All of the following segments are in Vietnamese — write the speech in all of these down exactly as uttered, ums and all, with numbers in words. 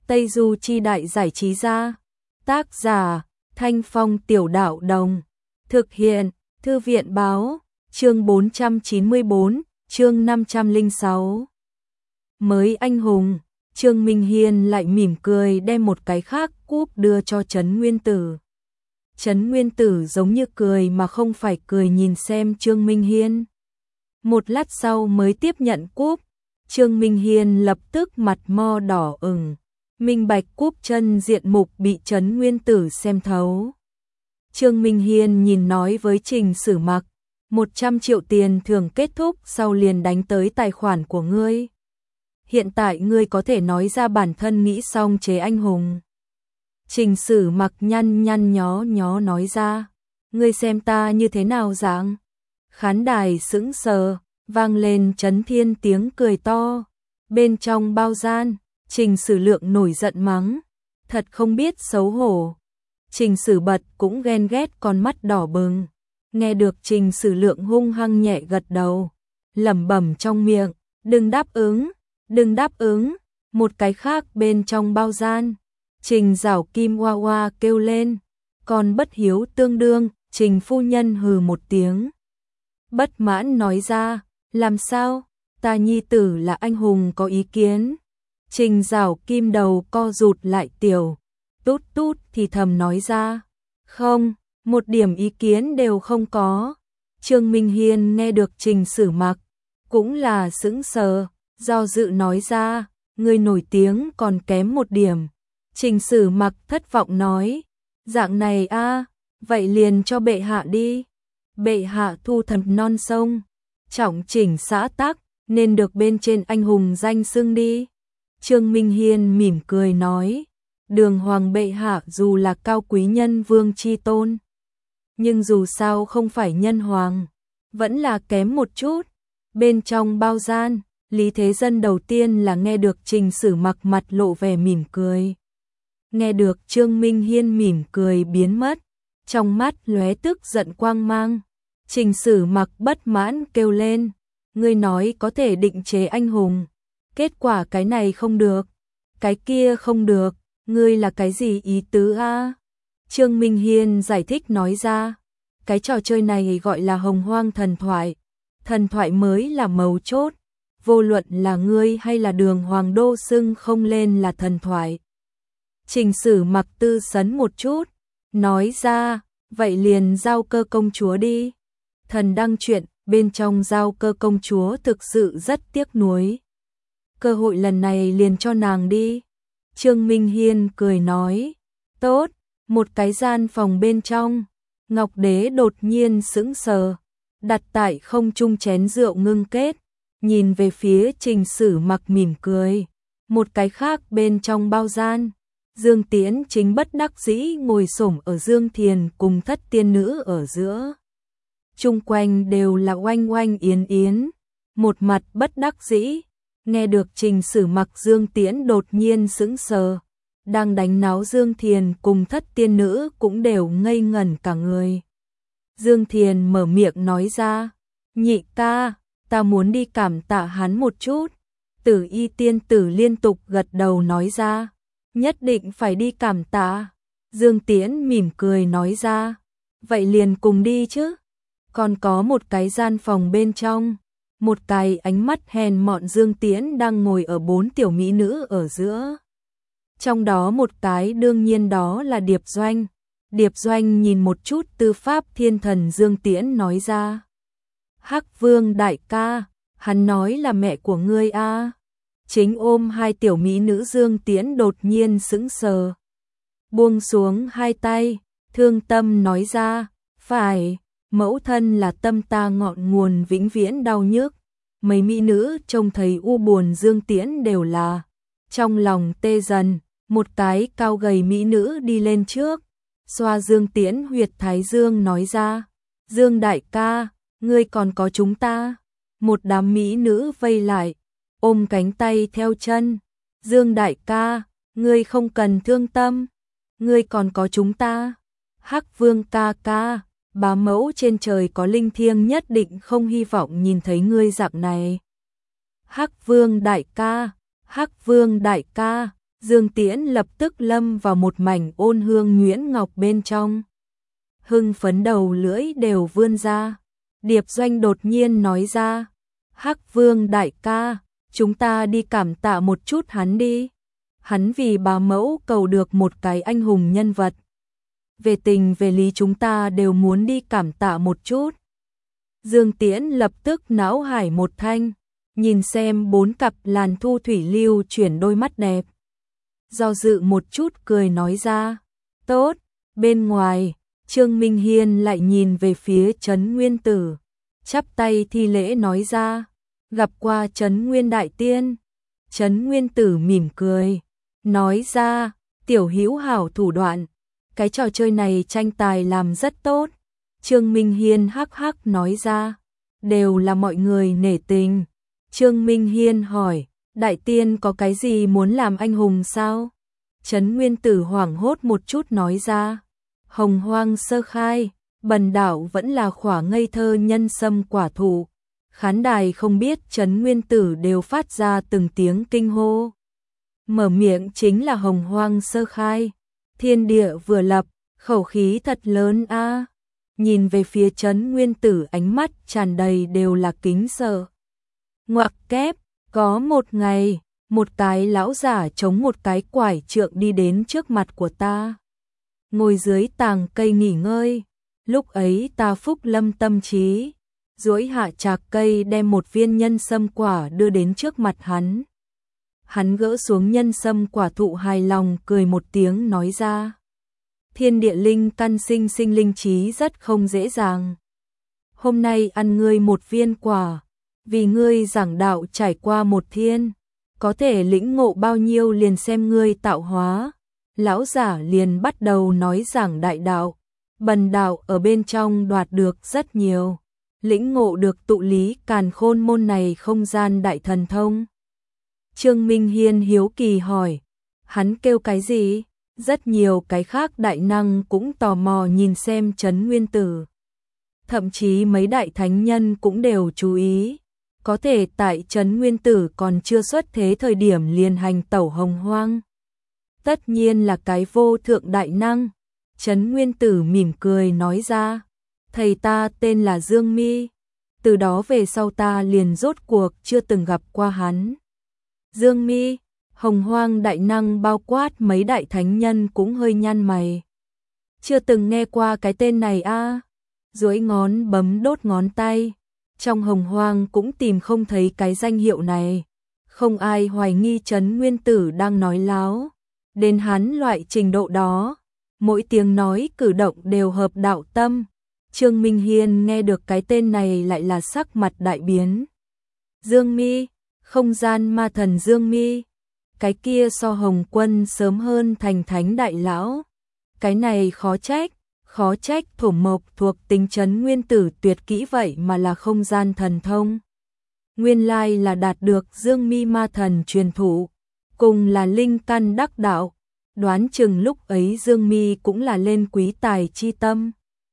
Tây Du Chi Đại Giải Trí Gia. Tác giả Thanh Phong Tiểu Đạo Đồng. Thực hiện Thư viện Báo. Chương bốn trăm chín mươi tư, chương năm trăm lẻ sáu. Mới anh hùng. Trương Minh Hiên lại mỉm cười đem một cái khác cúp đưa cho Trấn Nguyên Tử. Trấn Nguyên Tử giống như cười mà không phải cười nhìn xem Trương Minh Hiên. Một lát sau mới tiếp nhận cúp. Trương Minh Hiên lập tức mặt mo đỏ ửng, minh bạch cúp chân diện mục bị Trấn Nguyên Tử xem thấu. Trương Minh Hiên nhìn nói với Trình Sử Mặc, một trăm triệu tiền thưởng kết thúc sau liền đánh tới tài khoản của ngươi. Hiện tại ngươi có thể nói ra bản thân nghĩ xong chế anh hùng. Trình Sử Mặc nhăn nhăn nhó nhó nói ra, ngươi xem ta như thế nào dạng? Khán đài sững sờ, vang lên chấn thiên tiếng cười to. Bên trong bao gian, Trình Sử Lượng nổi giận mắng, thật không biết xấu hổ. Trình Sử Bật cũng ghen ghét con mắt đỏ bừng. Nghe được Trình Sử Lượng hung hăng nhẹ gật đầu, lẩm bẩm trong miệng, đừng đáp ứng, đừng đáp ứng. Một cái khác bên trong bao gian, Trình Giảo Kim Hoa Hoa kêu lên, còn bất hiếu tương đương. Trình phu nhân hừ một tiếng, bất mãn nói ra, làm sao, ta nhi tử là anh hùng có ý kiến. Trình Giảo Kim đầu co rụt lại tiểu, tút tút thì thầm nói ra, không, một điểm ý kiến đều không có. Trương Minh Hiên nghe được Trình Sử Mặc, cũng là sững sờ, do dự nói ra, người nổi tiếng còn kém một điểm. Trình Sử Mặc thất vọng nói, dạng này a, vậy liền cho bệ hạ đi. Bệ hạ thu thập non sông, trọng chỉnh xã tắc, nên được bên trên anh hùng danh xưng đi. Trương Minh Hiên mỉm cười nói, Đường Hoàng bệ hạ dù là cao quý nhân vương chi tôn, nhưng dù sao không phải nhân hoàng, vẫn là kém một chút. Bên trong bao gian, Lý Thế Dân đầu tiên là nghe được Trình Sử Mặc mặt lộ vẻ mỉm cười. Nghe được Trương Minh Hiên mỉm cười biến mất, trong mắt lóe tức giận quang mang. Trình Sử Mặc bất mãn kêu lên, ngươi nói có thể định chế anh hùng, kết quả cái này không được, cái kia không được, ngươi là cái gì ý tứ a? Trương Minh Hiên giải thích nói ra, cái trò chơi này gọi là Hồng Hoang thần thoại, thần thoại mới là mấu chốt, vô luận là ngươi hay là Đường Hoàng đô xưng không lên là thần thoại. Trình Sử Mặc tư sấn một chút, nói ra, vậy liền Giao Cơ công chúa đi. Thần đăng truyện, bên trong Giao Cơ công chúa thực sự rất tiếc nuối. Cơ hội lần này liền cho nàng đi. Trương Minh Hiên cười nói, tốt. Một cái gian phòng bên trong, Ngọc Đế đột nhiên sững sờ, đặt tại không trung chén rượu ngưng kết, nhìn về phía Trình Sử Mặc mỉm cười. Một cái khác bên trong bao gian, Dương Tiễn chính bất đắc dĩ ngồi xổm ở Dương Thiền cùng thất tiên nữ ở giữa. Chung quanh đều là oanh oanh yến yến, một mặt bất đắc dĩ. Nghe được Trình Sử Mặc, Dương Tiễn đột nhiên sững sờ, đang đánh náo Dương Thiền cùng thất tiên nữ cũng đều ngây ngẩn cả người. Dương Thiền mở miệng nói ra, nhị ca, ta muốn đi cảm tạ hắn một chút. Tử Y tiên tử liên tục gật đầu nói ra, nhất định phải đi cảm tạ. Dương Tiễn mỉm cười nói ra, vậy liền cùng đi chứ. Còn có một cái gian phòng bên trong, một cái ánh mắt hèn mọn Dương Tiễn đang ngồi ở bốn tiểu mỹ nữ ở giữa. Trong đó một cái đương nhiên đó là Điệp Doanh. Điệp Doanh nhìn một chút tư pháp thiên thần Dương Tiễn nói ra, Hắc Vương đại ca, hắn nói là mẹ của ngươi a. Chính ôm hai tiểu mỹ nữ Dương Tiễn đột nhiên sững sờ, buông xuống hai tay, thương tâm nói ra, phải, mẫu thân là tâm ta ngọn nguồn vĩnh viễn đau nhức. Mấy mỹ nữ trông thấy u buồn Dương Tiễn đều là trong lòng tê dần. Một cái cao gầy mỹ nữ đi lên trước, xoa Dương Tiễn huyệt thái dương nói ra, Dương đại ca, ngươi còn có chúng ta. Một đám mỹ nữ vây lại, ôm cánh tay theo chân, Dương đại ca, ngươi không cần thương tâm, ngươi còn có chúng ta. Hắc Vương ca ca, bá mẫu trên trời có linh thiêng nhất định không hy vọng nhìn thấy ngươi dạng này. Hắc Vương đại ca, Hắc Vương đại ca, Dương Tiễn lập tức lâm vào một mảnh ôn hương nhuyễn ngọc bên trong. Hưng phấn đầu lưỡi đều vươn ra. Điệp Doanh đột nhiên nói ra, Hắc Vương đại ca, chúng ta đi cảm tạ một chút hắn đi. Hắn vì bá mẫu cầu được một cái anh hùng nhân vật. Về tình về lý chúng ta đều muốn đi cảm tạ một chút. Dương Tiễn lập tức não hải một thanh, nhìn xem bốn cặp làn thu thủy lưu chuyển đôi mắt đẹp. Do dự một chút cười nói ra, tốt. Bên ngoài, Trương Minh Hiên lại nhìn về phía Trấn Nguyên Tử, chắp tay thi lễ nói ra, gặp qua Trấn Nguyên đại tiên. Trấn Nguyên Tử mỉm cười, nói ra, tiểu hữu hảo thủ đoạn, cái trò chơi này tranh tài làm rất tốt. Trương Minh Hiên hắc hắc nói ra, đều là mọi người nể tình. Trương Minh Hiên hỏi, đại tiên có cái gì muốn làm anh hùng sao? Trấn Nguyên Tử hoảng hốt một chút nói ra, hồng hoang sơ khai, bần đạo vẫn là khỏa ngây thơ nhân sâm quả thụ. Khán đài không biết Trấn Nguyên Tử đều phát ra từng tiếng kinh hô. Mở miệng chính là hồng hoang sơ khai, thiên địa vừa lập, khẩu khí thật lớn a. Nhìn về phía Trấn Nguyên Tử ánh mắt tràn đầy đều là kính sợ. Ngoặc kép, có một ngày, một cái lão giả chống một cái quải trượng đi đến trước mặt của ta. Ngồi dưới tàng cây nghỉ ngơi, lúc ấy ta phúc lâm tâm trí, duỗi hạ trạc cây đem một viên nhân sâm quả đưa đến trước mặt hắn. Hắn gỡ xuống nhân sâm quả thụ hài lòng cười một tiếng nói ra, thiên địa linh căn sinh sinh linh trí rất không dễ dàng. Hôm nay ăn ngươi một viên quả, vì ngươi giảng đạo trải qua một thiên, có thể lĩnh ngộ bao nhiêu liền xem ngươi tạo hóa. Lão giả liền bắt đầu nói giảng đại đạo, bần đạo ở bên trong đoạt được rất nhiều, lĩnh ngộ được tụ lý càn khôn môn này không gian đại thần thông. Trương Minh Hiên hiếu kỳ hỏi, hắn kêu cái gì? Rất nhiều cái khác đại năng cũng tò mò nhìn xem Trấn Nguyên Tử. Thậm chí mấy đại thánh nhân cũng đều chú ý, có thể tại Trấn Nguyên Tử còn chưa xuất thế thời điểm liền hành tẩu hồng hoang. Tất nhiên là cái vô thượng đại năng. Trấn Nguyên Tử mỉm cười nói ra, thầy ta tên là Dương Mi, từ đó về sau ta liền rốt cuộc chưa từng gặp qua hắn. Dương Mi, hồng hoang đại năng bao quát mấy đại thánh nhân cũng hơi nhăn mày. Chưa từng nghe qua cái tên này a. À. Duỗi ngón bấm đốt ngón tay, trong hồng hoang cũng tìm không thấy cái danh hiệu này. Không ai hoài nghi Trấn Nguyên Tử đang nói láo. Đến hắn loại trình độ đó, mỗi tiếng nói cử động đều hợp đạo tâm. Trương Minh Hiên nghe được cái tên này lại là sắc mặt đại biến. Dương Mi, không gian ma thần Dương Mi, cái kia so Hồng Quân sớm hơn thành thánh đại lão. Cái này khó trách, khó trách thổ mộc thuộc tính Trấn Nguyên Tử tuyệt kỹ vậy mà là không gian thần thông. Nguyên lai là đạt được Dương Mi ma thần truyền thụ, cùng là linh căn đắc đạo, đoán chừng lúc ấy Dương Mi cũng là lên quý tài chi tâm.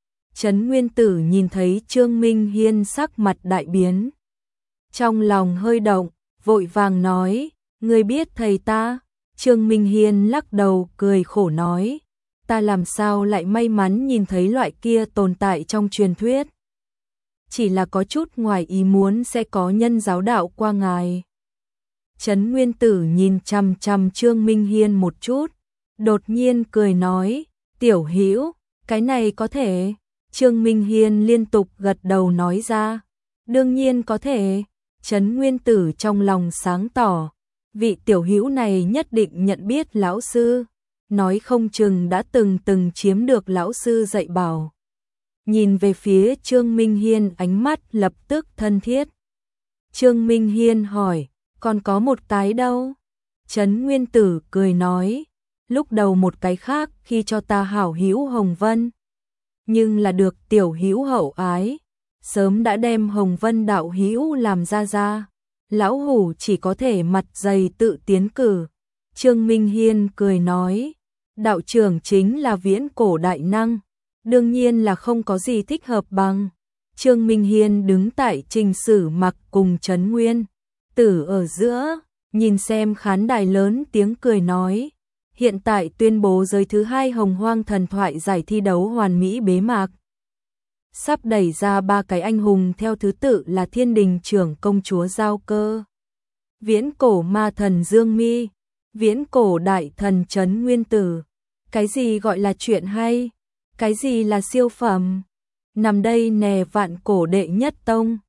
Trấn Nguyên Tử nhìn thấy Trương Minh Hiên sắc mặt đại biến, trong lòng hơi động, vội vàng nói, ngươi biết thầy ta? Trương Minh Hiên lắc đầu cười khổ nói, ta làm sao lại may mắn nhìn thấy loại kia tồn tại trong truyền thuyết. Chỉ là có chút ngoài ý muốn sẽ có nhân giáo đạo qua ngài. Trấn Nguyên Tử nhìn chằm chằm Trương Minh Hiên một chút, đột nhiên cười nói, tiểu hữu, cái này có thể. Trương Minh Hiên liên tục gật đầu nói ra, đương nhiên có thể. Trấn Nguyên Tử trong lòng sáng tỏ, vị tiểu hữu này nhất định nhận biết lão sư, nói không chừng đã từng từng chiếm được lão sư dạy bảo. Nhìn về phía Trương Minh Hiên ánh mắt lập tức thân thiết. Trương Minh Hiên hỏi, còn có một cái đâu? Trấn Nguyên Tử cười nói, lúc đầu một cái khác khi cho ta hảo hữu Hồng Vân, nhưng là được tiểu hữu hậu ái, sớm đã đem Hồng Vân đạo hữu làm ra ra, lão hủ chỉ có thể mặt dày tự tiến cử. Trương Minh Hiên cười nói, đạo trưởng chính là viễn cổ đại năng, đương nhiên là không có gì thích hợp bằng. Trương Minh Hiên đứng tại Trình Sử Mặc cùng Trấn Nguyên Tử ở giữa, nhìn xem khán đài lớn tiếng cười nói. Hiện tại tuyên bố giới thứ hai Hồng Hoang thần thoại giải thi đấu hoàn mỹ bế mạc. Sắp đẩy ra ba cái anh hùng theo thứ tự là Thiên Đình trưởng công chúa Giao Cơ, Viễn cổ ma thần Dương Mi, Viễn cổ đại thần Trấn Nguyên Tử. Cái gì gọi là chuyện hay? Cái gì là siêu phẩm? Nằm đây nè vạn cổ đệ nhất tông.